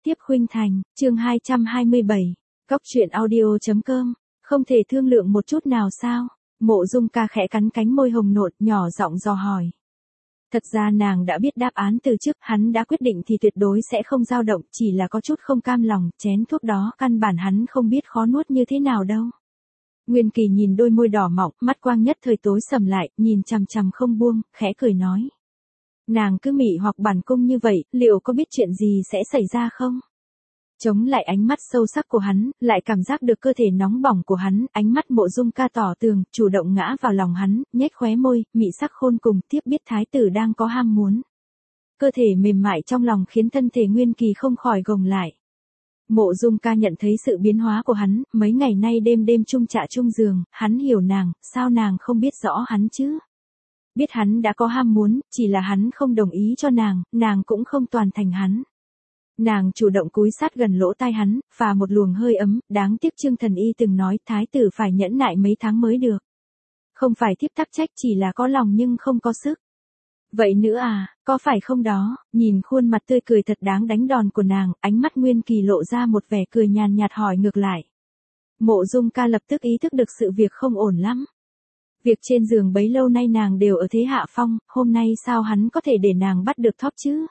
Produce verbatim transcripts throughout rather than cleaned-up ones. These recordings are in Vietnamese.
tiếp khuynh thành, chương hai trăm hai mươi bảy, Cóc truyện audio chấm com, không thể thương lượng một chút nào sao? Mộ Dung Ca khẽ cắn cánh môi hồng nộn, nhỏ giọng dò hỏi. Thật ra nàng đã biết đáp án từ trước, hắn đã quyết định thì tuyệt đối sẽ không dao động, chỉ là có chút không cam lòng, chén thuốc đó căn bản hắn không biết khó nuốt như thế nào đâu. Nguyên Kỳ nhìn đôi môi đỏ mọng, mắt quang nhất thời tối sầm lại, nhìn chằm chằm không buông, khẽ cười nói. Nàng cứ mị hoặc bản cung như vậy, liệu có biết chuyện gì sẽ xảy ra không? Chống lại ánh mắt sâu sắc của hắn, lại cảm giác được cơ thể nóng bỏng của hắn, ánh mắt Mộ Dung Ca tỏ tường, chủ động ngã vào lòng hắn, nhếch khóe môi, mị sắc khôn cùng, tiếp biết thái tử đang có ham muốn. Cơ thể mềm mại trong lòng khiến thân thể Nguyên Kỳ không khỏi gồng lại. Mộ Dung Ca nhận thấy sự biến hóa của hắn, mấy ngày nay đêm đêm chung trạ chung giường, hắn hiểu nàng, sao nàng không biết rõ hắn chứ? Biết hắn đã có ham muốn, chỉ là hắn không đồng ý cho nàng, nàng cũng không toàn thành hắn. Nàng chủ động cúi sát gần lỗ tai hắn, phà một luồng hơi ấm, đáng tiếc Trương Thần Y từng nói thái tử phải nhẫn nại mấy tháng mới được. Không phải thiếp thắc trách, chỉ là có lòng nhưng không có sức. Vậy nữa à, có phải không đó? Nhìn khuôn mặt tươi cười thật đáng đánh đòn của nàng, ánh mắt Nguyên Kỳ lộ ra một vẻ cười nhàn nhạt hỏi ngược lại. Mộ Dung Ca lập tức ý thức được sự việc không ổn lắm. Việc trên giường bấy lâu nay nàng đều ở thế hạ phong, hôm nay sao hắn có thể để nàng bắt được thóp chứ?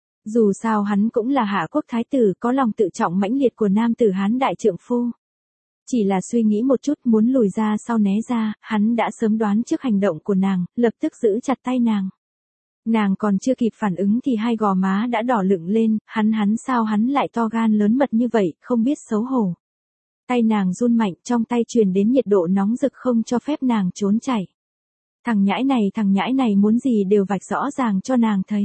Dù sao hắn cũng là hạ quốc thái tử, có lòng tự trọng mãnh liệt của nam tử Hán đại trượng phu. Chỉ là suy nghĩ một chút muốn lùi ra sau né ra, hắn đã sớm đoán trước hành động của nàng, lập tức giữ chặt tay nàng. Nàng còn chưa kịp phản ứng thì hai gò má đã đỏ lựng lên, hắn hắn sao hắn lại to gan lớn mật như vậy, không biết xấu hổ. Tay nàng run mạnh, trong tay truyền đến nhiệt độ nóng rực không cho phép nàng trốn chạy. Thằng nhãi này thằng nhãi này muốn gì đều vạch rõ ràng cho nàng thấy.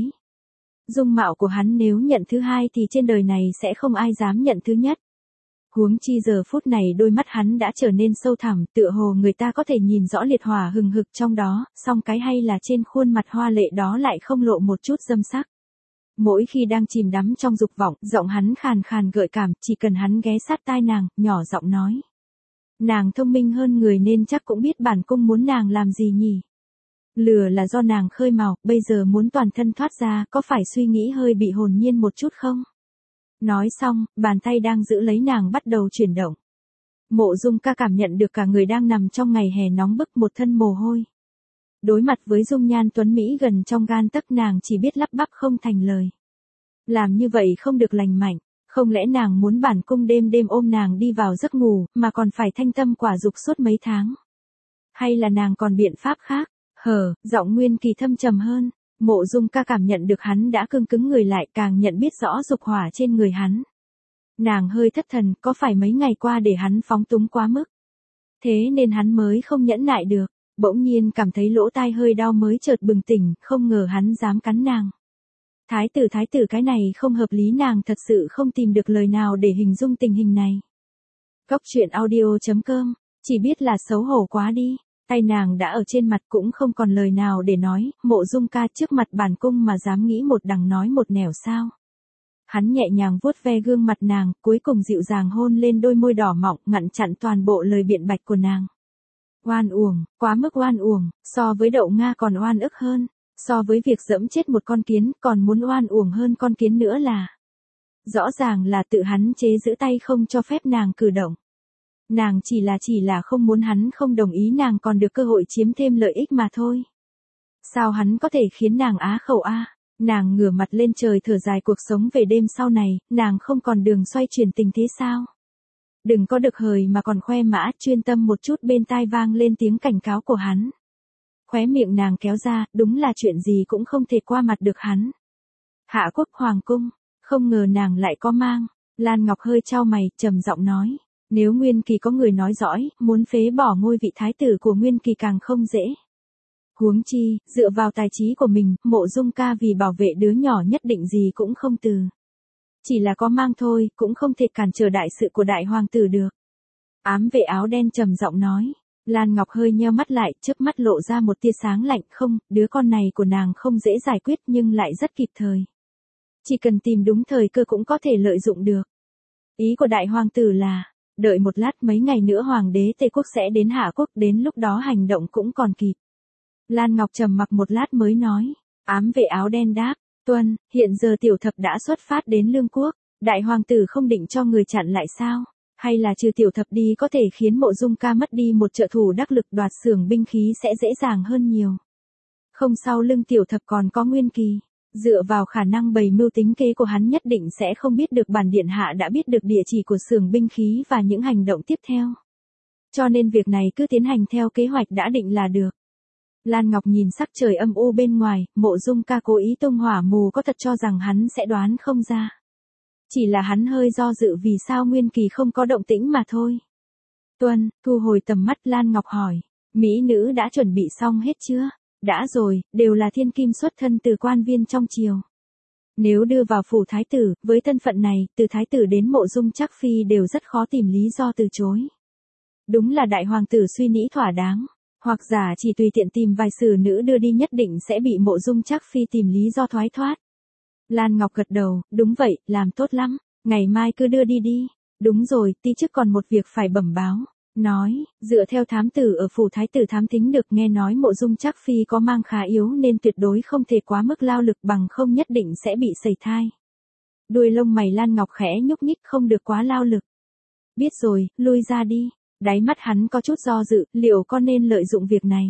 Dung mạo của hắn nếu nhận thứ hai thì trên đời này sẽ không ai dám nhận thứ nhất. Huống chi giờ phút này đôi mắt hắn đã trở nên sâu thẳm, tựa hồ người ta có thể nhìn rõ liệt hỏa hừng hực trong đó, song cái hay là trên khuôn mặt hoa lệ đó lại không lộ một chút dâm sắc. Mỗi khi đang chìm đắm trong dục vọng, giọng hắn khàn khàn gợi cảm, chỉ cần hắn ghé sát tai nàng, nhỏ giọng nói. Nàng thông minh hơn người nên chắc cũng biết bản cung muốn nàng làm gì nhỉ? Lừa là do nàng khơi mào, bây giờ muốn toàn thân thoát ra, có phải suy nghĩ hơi bị hồn nhiên một chút không? Nói xong, bàn tay đang giữ lấy nàng bắt đầu chuyển động. Mộ Dung Ca cảm nhận được cả người đang nằm trong ngày hè nóng bức, một thân mồ hôi. Đối mặt với dung nhan tuấn Mỹ gần trong gan tấc, nàng chỉ biết lắp bắp không thành lời. Làm như vậy không được lành mạnh, không lẽ nàng muốn bản cung đêm đêm ôm nàng đi vào giấc ngủ, mà còn phải thanh tâm quả dục suốt mấy tháng? Hay là nàng còn biện pháp khác? Hờ, giọng Nguyên Kỳ thâm trầm hơn. Mộ Dung Ca cảm nhận được hắn đã cương cứng người lại, càng nhận biết rõ dục hỏa trên người hắn. Nàng hơi thất thần, có phải mấy ngày qua để hắn phóng túng quá mức? Thế nên hắn mới không nhẫn nại được, bỗng nhiên cảm thấy lỗ tai hơi đau mới chợt bừng tỉnh, không ngờ hắn dám cắn nàng. Thái tử thái tử cái này không hợp lý, nàng thật sự không tìm được lời nào để hình dung tình hình này. Cóc truyện audio chấm com, chỉ biết là xấu hổ quá đi. Tay nàng đã ở trên mặt cũng không còn lời nào để nói, Mộ Dung Ca trước mặt bản cung mà dám nghĩ một đằng nói một nẻo sao. Hắn nhẹ nhàng vuốt ve gương mặt nàng, cuối cùng dịu dàng hôn lên đôi môi đỏ mọng, ngăn chặn toàn bộ lời biện bạch của nàng. Oan uổng, quá mức oan uổng, so với đậu Nga còn oan ức hơn, so với việc dẫm chết một con kiến còn muốn oan uổng hơn con kiến nữa là. Rõ ràng là tự hắn chế giữ tay không cho phép nàng cử động. Nàng chỉ là chỉ là không muốn hắn không đồng ý nàng còn được cơ hội chiếm thêm lợi ích mà thôi. Sao hắn có thể khiến nàng á khẩu a? Nàng ngửa mặt lên trời thở dài cuộc sống về đêm sau này, nàng không còn đường xoay chuyển tình thế sao? Đừng có được hời mà còn khoe mã, chuyên tâm một chút. Bên tai vang lên tiếng cảnh cáo của hắn. Khóe miệng nàng kéo ra, đúng là chuyện gì cũng không thể qua mặt được hắn. Hạ quốc hoàng cung, không ngờ nàng lại có mang. Lan Ngọc hơi chau mày, trầm giọng nói. Nếu Nguyên Kỳ có người nói dõi, muốn phế bỏ ngôi vị thái tử của Nguyên Kỳ càng không dễ. Huống chi, dựa vào tài trí của mình, Mộ Dung Ca vì bảo vệ đứa nhỏ nhất định gì cũng không từ. Chỉ là có mang thôi, cũng không thể cản trở đại sự của đại hoàng tử được. Ám vệ áo đen trầm giọng nói. Lan Ngọc hơi nheo mắt lại, chớp mắt lộ ra một tia sáng lạnh. Không, đứa con này của nàng không dễ giải quyết nhưng lại rất kịp thời. Chỉ cần tìm đúng thời cơ cũng có thể lợi dụng được. Ý của đại hoàng tử là, đợi một lát, mấy ngày nữa hoàng đế Tây Quốc sẽ đến Hạ Quốc, đến lúc đó hành động cũng còn kịp. Lan Ngọc trầm mặc một lát mới nói. Ám vệ áo đen đáp. Tuân, hiện giờ tiểu thập đã xuất phát đến Lương Quốc. Đại hoàng tử không định cho người chặn lại sao? Hay là trừ tiểu thập đi có thể khiến Mộ Dung ca mất đi một trợ thủ đắc lực, đoạt xưởng binh khí sẽ dễ dàng hơn nhiều. Không, sau lưng tiểu thập còn có Nguyên Kỳ. Dựa vào khả năng bày mưu tính kế của hắn nhất định sẽ không biết được bản điện hạ đã biết được địa chỉ của xưởng binh khí và những hành động tiếp theo. Cho nên việc này cứ tiến hành theo kế hoạch đã định là được. Lan Ngọc nhìn sắc trời âm u bên ngoài, Mộ Dung ca cố ý tung hỏa mù có thật cho rằng hắn sẽ đoán không ra. Chỉ là hắn hơi do dự vì sao Nguyên Kỳ không có động tĩnh mà thôi. Tuân, thu hồi tầm mắt, Lan Ngọc hỏi, mỹ nữ đã chuẩn bị xong hết chưa? Đã rồi, đều là thiên kim xuất thân từ quan viên trong triều. Nếu đưa vào phủ thái tử, với thân phận này, từ thái tử đến Mộ Dung Trác Phi đều rất khó tìm lý do từ chối. Đúng là đại hoàng tử suy nghĩ thỏa đáng, hoặc giả chỉ tùy tiện tìm vài sử nữ đưa đi nhất định sẽ bị Mộ Dung Trác Phi tìm lý do thoái thoát. Lan Ngọc gật đầu, đúng vậy, làm tốt lắm, ngày mai cứ đưa đi đi. Đúng rồi, ti chức còn một việc phải bẩm báo. Nói, dựa theo thám tử ở phủ thái tử thám thính được, nghe nói Mộ Dung Trác Phi có mang khá yếu nên tuyệt đối không thể quá mức lao lực, bằng không nhất định sẽ bị sẩy thai. Đuôi lông mày Lan Ngọc khẽ nhúc nhích, không được quá lao lực. Biết rồi, lui ra đi. Đáy mắt hắn có chút do dự, liệu có nên lợi dụng việc này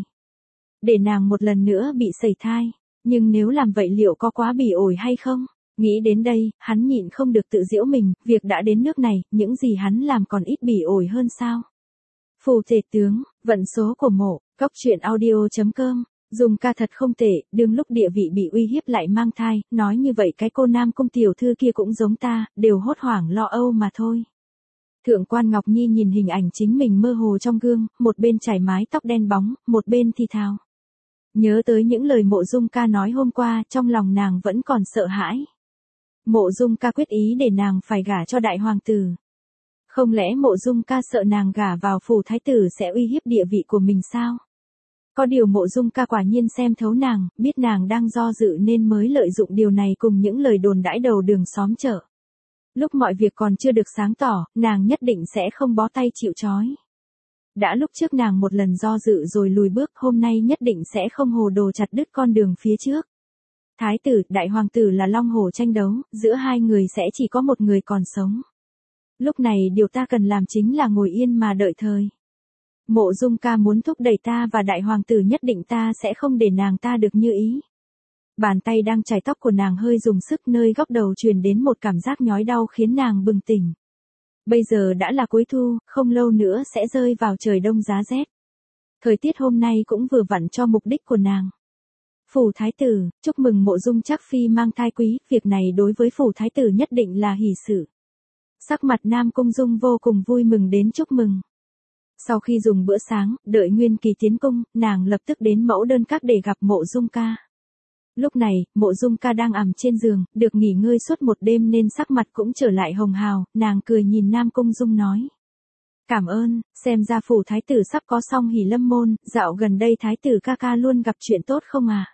để nàng một lần nữa bị sẩy thai, nhưng nếu làm vậy liệu có quá bỉ ổi hay không? Nghĩ đến đây, hắn nhịn không được tự giễu mình, việc đã đến nước này, những gì hắn làm còn ít bỉ ổi hơn sao? Phù tể tướng, vận số của Mộ, cóc truyện audio chấm com. Dung ca thật không tệ, đương lúc địa vị bị uy hiếp lại mang thai, nói như vậy cái cô Nam Cung tiểu thư kia cũng giống ta, đều hốt hoảng lo âu mà thôi. Thượng quan Ngọc Nhi nhìn hình ảnh chính mình mơ hồ trong gương, một bên chải mái tóc đen bóng, một bên thì thào. Nhớ tới những lời Mộ Dung ca nói hôm qua, trong lòng nàng vẫn còn sợ hãi. Mộ Dung ca quyết ý để nàng phải gả cho đại hoàng tử. Không lẽ Mộ Dung ca sợ nàng gả vào phủ thái tử sẽ uy hiếp địa vị của mình sao? Có điều Mộ Dung ca quả nhiên xem thấu nàng, biết nàng đang do dự nên mới lợi dụng điều này cùng những lời đồn đãi đầu đường xóm chợ. Lúc mọi việc còn chưa được sáng tỏ, nàng nhất định sẽ không bó tay chịu trói. Đã lúc trước nàng một lần do dự rồi lùi bước, hôm nay nhất định sẽ không hồ đồ chặt đứt con đường phía trước. Thái tử, đại hoàng tử là long hổ tranh đấu, giữa hai người sẽ chỉ có một người còn sống. Lúc này điều ta cần làm chính là ngồi yên mà đợi thời. Mộ Dung ca muốn thúc đẩy ta và đại hoàng tử, nhất định ta sẽ không để nàng ta được như ý. Bàn tay đang chải tóc của nàng hơi dùng sức, nơi góc đầu truyền đến một cảm giác nhói đau khiến nàng bừng tỉnh. Bây giờ đã là cuối thu, không lâu nữa sẽ rơi vào trời đông giá rét. Thời tiết hôm nay cũng vừa vặn cho mục đích của nàng. Phủ thái tử, chúc mừng Mộ Dung Trác Phi mang thai quý, việc này đối với phủ thái tử nhất định là hỷ sự. Sắc mặt Nam Cung Dung vô cùng vui mừng đến chúc mừng. Sau khi dùng bữa sáng, đợi Nguyên Kỳ tiến cung, nàng lập tức đến mẫu đơn các để gặp Mộ Dung ca. Lúc này, Mộ Dung ca đang ằm trên giường, được nghỉ ngơi suốt một đêm nên sắc mặt cũng trở lại hồng hào, nàng cười nhìn Nam Cung Dung nói. Cảm ơn, xem ra phủ thái tử sắp có song hỷ lâm môn, dạo gần đây thái tử ca ca luôn gặp chuyện tốt không à?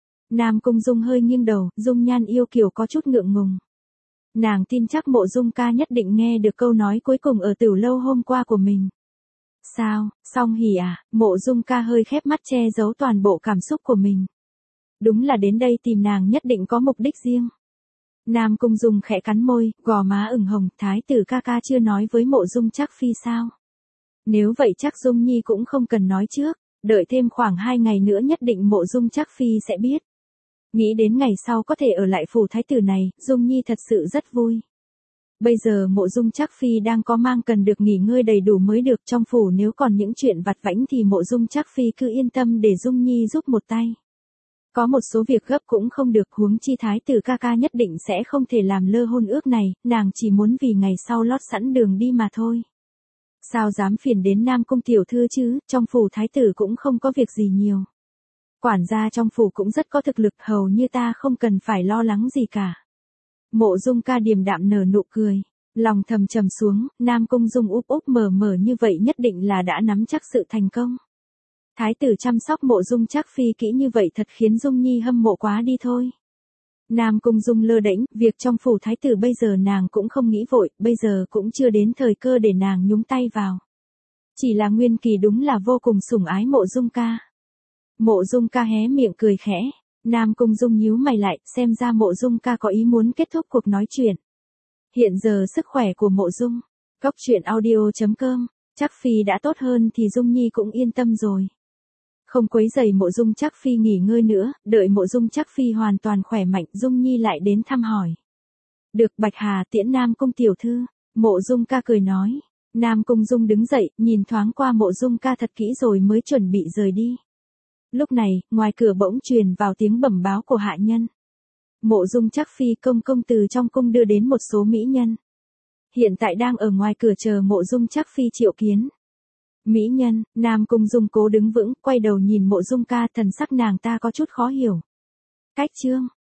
Nam Cung Dung hơi nghiêng đầu, dung nhan yêu kiều có chút ngượng ngùng. Nàng tin chắc Mộ Dung ca nhất định nghe được câu nói cuối cùng ở Tửu lâu hôm qua của mình. Sao, song hỷ à? Mộ Dung ca hơi khép mắt che giấu toàn bộ cảm xúc của mình. Đúng là đến đây tìm nàng nhất định có mục đích riêng. Nam Cung Dung khẽ cắn môi, gò má ửng hồng, thái tử ca ca chưa nói với Mộ Dung Trác Phi sao? Nếu vậy chắc Dung Nhi cũng không cần nói trước, đợi thêm khoảng hai ngày nữa nhất định Mộ Dung Trác Phi sẽ biết. Nghĩ đến ngày sau có thể ở lại phủ thái tử này, Dung Nhi thật sự rất vui. Bây giờ Mộ Dung Trác Phi đang có mang cần được nghỉ ngơi đầy đủ mới được, trong phủ nếu còn những chuyện vặt vãnh thì Mộ Dung Trác Phi cứ yên tâm để Dung Nhi giúp một tay. Có một số việc gấp cũng không được, huống chi thái tử ca ca nhất định sẽ không thể làm lơ hôn ước này, nàng chỉ muốn vì ngày sau lót sẵn đường đi mà thôi. Sao dám phiền đến Nam Cung tiểu thư chứ, trong phủ thái tử cũng không có việc gì nhiều. Quản gia trong phủ cũng rất có thực lực, hầu như ta không cần phải lo lắng gì cả. Mộ Dung ca điềm đạm nở nụ cười, lòng thầm trầm xuống, Nam Cung Dung úp úp mở mở như vậy nhất định là đã nắm chắc sự thành công. Thái tử chăm sóc Mộ Dung Trác Phi kỹ như vậy thật khiến Dung Nhi hâm mộ quá đi thôi. Nam Cung Dung lơ đễnh, việc trong phủ thái tử bây giờ nàng cũng không nghĩ vội, bây giờ cũng chưa đến thời cơ để nàng nhúng tay vào. Chỉ là Nguyên Kỳ đúng là vô cùng sủng ái Mộ Dung ca. Mộ Dung ca hé miệng cười khẽ, Nam Cung Dung nhíu mày lại, xem ra Mộ Dung ca có ý muốn kết thúc cuộc nói chuyện. Hiện giờ sức khỏe của Mộ Dung. Cóc truyện audio.com. Trác Phi đã tốt hơn thì Dung Nhi cũng yên tâm rồi. Không quấy rầy Mộ Dung Trác Phi nghỉ ngơi nữa, đợi Mộ Dung Trác Phi hoàn toàn khỏe mạnh, Dung Nhi lại đến thăm hỏi. Được Bạch Hà tiễn Nam Cung tiểu thư. Mộ Dung ca cười nói. Nam Cung Dung đứng dậy, nhìn thoáng qua Mộ Dung ca thật kỹ rồi mới chuẩn bị rời đi. Lúc này, ngoài cửa bỗng truyền vào tiếng bẩm báo của hạ nhân. Mộ Dung Trác Phi công công từ trong cung đưa đến một số mỹ nhân. Hiện tại đang ở ngoài cửa chờ Mộ Dung Trác Phi triệu kiến. Mỹ nhân, Nam Cung Dung cố đứng vững, quay đầu nhìn Mộ Dung ca, thần sắc nàng ta có chút khó hiểu. Cách chương,